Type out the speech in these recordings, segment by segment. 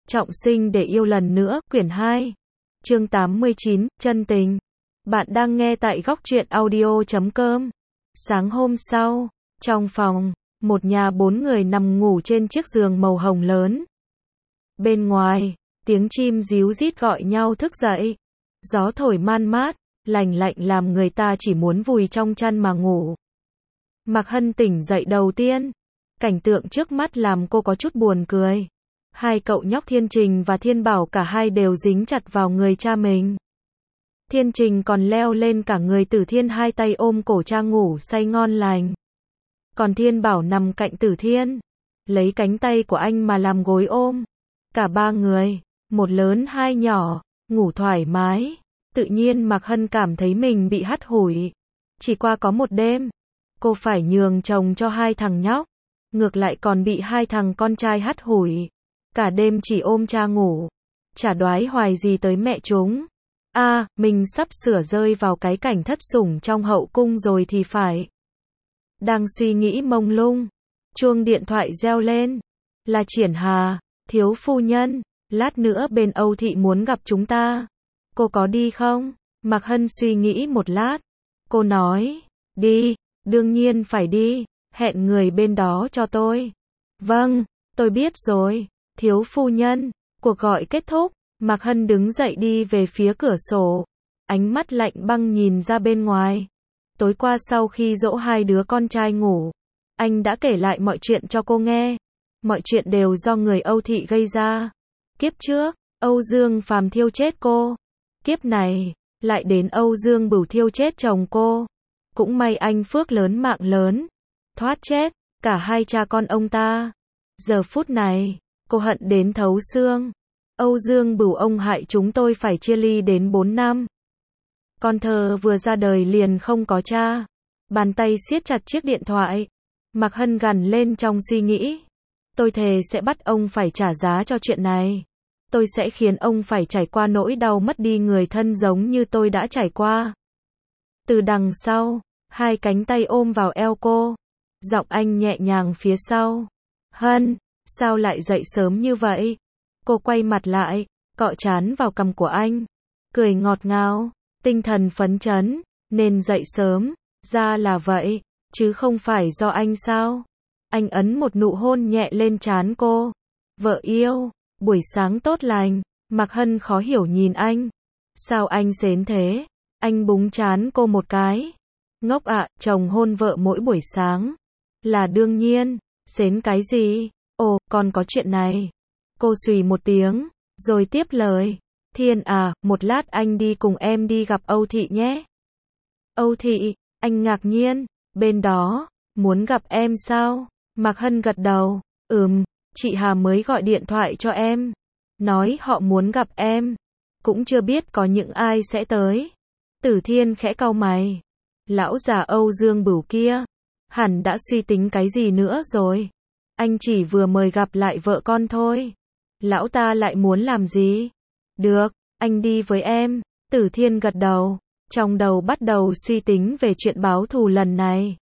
Trọng sinh để yêu lần nữa, quyển 2. Chương 89, chân tình. Bạn đang nghe tại góc truyện audio.com. Sáng hôm sau, trong phòng, một nhà 4 người nằm ngủ trên chiếc giường màu hồng lớn. Bên ngoài, tiếng chim ríu rít gọi nhau thức dậy. Gió thổi man mát, lành lạnh làm người ta chỉ muốn vùi trong chăn mà ngủ. Mạc Hân tỉnh dậy đầu tiên. Cảnh tượng trước mắt làm cô có chút buồn cười. Hai cậu nhóc Thiên Trình và Thiên Bảo cả hai đều dính chặt vào người cha mình. Thiên Trình còn leo lên cả người Tử Thiên, hai tay ôm cổ cha ngủ say ngon lành. Còn Thiên Bảo nằm cạnh Tử Thiên, lấy cánh tay của anh mà làm gối ôm. Cả ba người, một lớn hai nhỏ, ngủ thoải mái. Tự nhiên Mạc Hân cảm thấy mình bị hắt hủi. Chỉ qua có một đêm, cô phải nhường chồng cho hai thằng nhóc, ngược lại còn bị hai thằng con trai hắt hủi. Cả đêm chỉ ôm cha ngủ, chả đoái hoài gì tới mẹ chúng. Mình sắp sửa rơi vào cái cảnh thất sủng trong hậu cung rồi thì phải. Đang suy nghĩ mông lung, chuông điện thoại reo lên. Là Triển Hà. Thiếu phu nhân, lát nữa bên Âu Thị muốn gặp chúng ta. Cô có đi không? Mạc Hân suy nghĩ một lát. Cô nói, đi, đương nhiên phải đi, hẹn người bên đó cho tôi. Vâng, tôi biết rồi. Thiếu phu nhân. Cuộc gọi kết thúc, Mạc Hân đứng dậy đi về phía cửa sổ. Ánh mắt lạnh băng nhìn ra bên ngoài. Tối qua sau khi dỗ hai đứa con trai ngủ, anh đã kể lại mọi chuyện cho cô nghe. Mọi chuyện đều do người Âu Thị gây ra. Kiếp trước, Âu Dương Phàm thiêu chết cô. Kiếp này, lại đến Âu Dương Bửu thiêu chết chồng cô. Cũng may anh phước lớn mạng lớn, thoát chết cả hai cha con ông ta. Giờ phút này, cô hận đến thấu xương. Âu Dương Bửu ông hại chúng tôi phải chia ly đến 4 năm. Con thơ vừa ra đời liền không có cha. Bàn tay siết chặt chiếc điện thoại. Mạc Hân gằn lên trong suy nghĩ. Tôi thề sẽ bắt ông phải trả giá cho chuyện này. Tôi sẽ khiến ông phải trải qua nỗi đau mất đi người thân giống như tôi đã trải qua. Từ đằng sau, hai cánh tay ôm vào eo cô. Giọng anh nhẹ nhàng phía sau. Hân, sao lại dậy sớm như vậy? Cô quay mặt lại, cọ trán vào cằm của anh. Cười ngọt ngào, tinh thần phấn chấn. Nên dậy sớm, ra là vậy, chứ không phải do anh sao? Anh ấn một nụ hôn nhẹ lên trán cô. Vợ yêu, buổi sáng tốt lành. Mạc Hân khó hiểu nhìn anh. Sao anh xến thế? Anh búng trán cô một cái. Ngốc ạ, chồng hôn vợ mỗi buổi sáng. Là đương nhiên, xến cái gì? Ồ, còn có chuyện này. Cô xùy một tiếng, rồi tiếp lời. Thiên à, một lát anh đi cùng em đi gặp Âu Thị nhé. Âu Thị, anh ngạc nhiên, bên đó, muốn gặp em sao? Mạc Hân gật đầu, chị Hà mới gọi điện thoại cho em. Nói họ muốn gặp em. Cũng chưa biết có những ai sẽ tới. Tử Thiên khẽ cau mày. Lão già Âu Dương Bửu kia, hẳn đã suy tính cái gì nữa rồi. Anh chỉ vừa mời gặp lại vợ con thôi. Lão ta lại muốn làm gì? Được, anh đi với em. Tử Thiên gật đầu, trong đầu bắt đầu suy tính về chuyện báo thù lần này.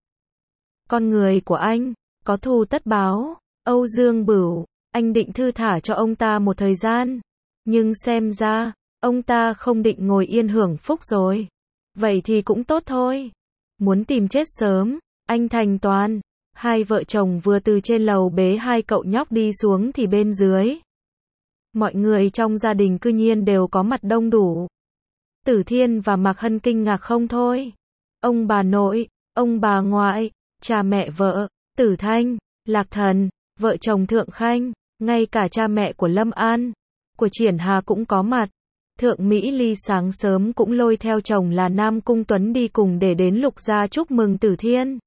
Con người của anh, có thù tất báo. Âu Dương Bửu, anh định thư thả cho ông ta một thời gian. Nhưng xem ra, ông ta không định ngồi yên hưởng phúc rồi. Vậy thì cũng tốt thôi. Muốn tìm chết sớm, anh thành toàn. Hai vợ chồng vừa từ trên lầu bế hai cậu nhóc đi xuống thì bên dưới. Mọi người trong gia đình cư nhiên đều có mặt đông đủ. Tử Thiên và Mạc Hân kinh ngạc không thôi. Ông bà nội, ông bà ngoại, cha mẹ vợ, Tử Thanh, Lạc Thần, vợ chồng Thượng Khanh, ngay cả cha mẹ của Lâm An, của Triển Hà cũng có mặt. Thượng Mỹ Ly sáng sớm cũng lôi theo chồng là Nam Cung Tuấn đi cùng để đến Lục gia chúc mừng Tử Thiên.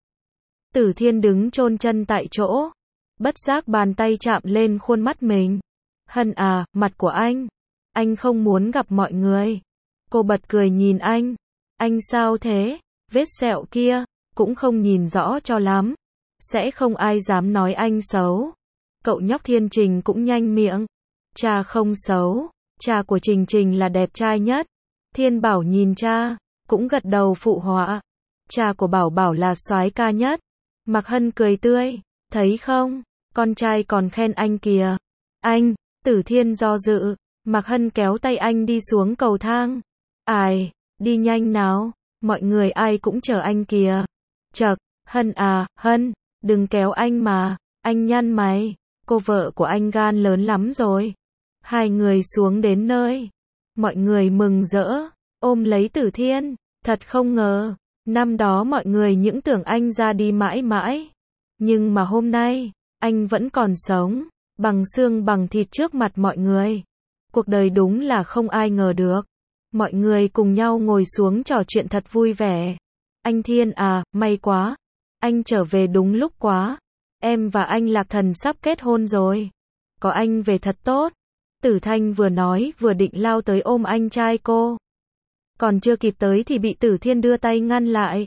Tử Thiên đứng chôn chân tại chỗ, bất giác bàn tay chạm lên khuôn mắt mình. Hân à, mặt của anh không muốn gặp mọi người. Cô bật cười nhìn anh. Anh sao thế? Vết sẹo kia, cũng không nhìn rõ cho lắm. Sẽ không ai dám nói anh xấu. Cậu nhóc Thiên Trình cũng nhanh miệng. Cha không xấu, cha của Trình Trình là đẹp trai nhất. Thiên Bảo nhìn cha, cũng gật đầu phụ họa. Cha của Bảo Bảo là soái ca nhất. Mạc Hân cười tươi, thấy không, con trai còn khen anh kìa. Anh, Tử Thiên do dự, Mạc Hân kéo tay anh đi xuống cầu thang. Ai, đi nhanh nào, mọi người ai cũng chờ anh kìa. Chậc, Hân à, Hân, đừng kéo anh mà, anh nhăn mày, cô vợ của anh gan lớn lắm rồi. Hai người xuống đến nơi. Mọi người mừng rỡ, ôm lấy Tử Thiên, thật không ngờ, năm đó mọi người những tưởng anh ra đi mãi mãi. Nhưng mà hôm nay, anh vẫn còn sống, bằng xương bằng thịt trước mặt mọi người. Cuộc đời đúng là không ai ngờ được. Mọi người cùng nhau ngồi xuống trò chuyện thật vui vẻ. Anh Thiên à, may quá. Anh trở về đúng lúc quá. Em và anh Lạc Thần sắp kết hôn rồi. Có anh về thật tốt. Tử Thanh vừa nói vừa định lao tới ôm anh trai cô. Còn chưa kịp tới thì bị Tử Thiên đưa tay ngăn lại.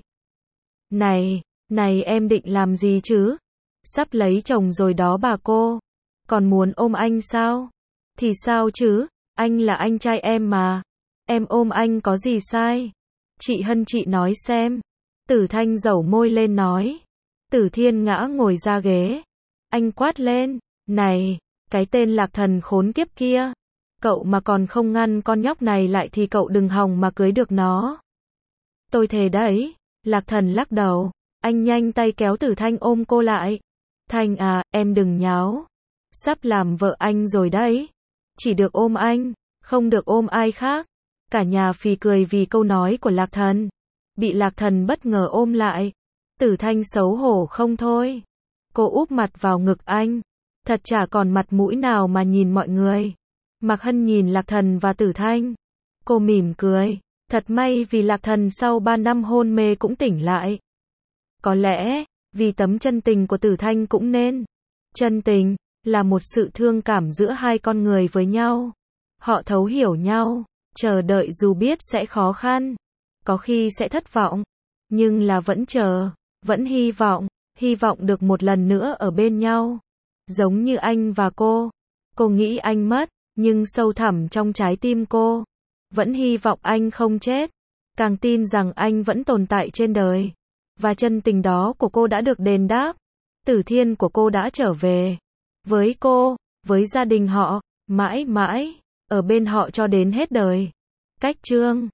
Này em định làm gì chứ? Sắp lấy chồng rồi đó bà cô. Còn muốn ôm anh sao? Thì sao chứ? Anh là anh trai em mà. Em ôm anh có gì sai? Chị Hân chị nói xem. Tử Thanh dẩu môi lên nói. Tử Thiên ngã ngồi ra ghế. Anh quát lên. Này, cái tên Lạc Thần khốn kiếp kia. Cậu mà còn không ngăn con nhóc này lại thì cậu đừng hòng mà cưới được nó. Tôi thề đấy. Lạc Thần lắc đầu. Anh nhanh tay kéo Tử Thanh ôm cô lại. Thanh à, em đừng nháo. Sắp làm vợ anh rồi đấy. Chỉ được ôm anh, không được ôm ai khác. Cả nhà phì cười vì câu nói của Lạc Thần. Bị Lạc Thần bất ngờ ôm lại. Tử Thanh xấu hổ không thôi. Cô úp mặt vào ngực anh. Thật chả còn mặt mũi nào mà nhìn mọi người. Mạc Hân nhìn Lạc Thần và Tử Thanh. Cô mỉm cười. Thật may vì Lạc Thần sau 3 năm hôn mê cũng tỉnh lại. Có lẽ, vì tấm chân tình của Tử Thanh cũng nên. Chân tình là một sự thương cảm giữa hai con người với nhau. Họ thấu hiểu nhau, chờ đợi dù biết sẽ khó khăn, có khi sẽ thất vọng, nhưng là vẫn chờ, vẫn hy vọng được một lần nữa ở bên nhau. Giống như anh và cô nghĩ anh mất, nhưng sâu thẳm trong trái tim cô, vẫn hy vọng anh không chết, càng tin rằng anh vẫn tồn tại trên đời. Và chân tình đó của cô đã được đền đáp. Tử Thiên của cô đã trở về. Với cô, với gia đình họ, mãi mãi, ở bên họ cho đến hết đời. Cách chương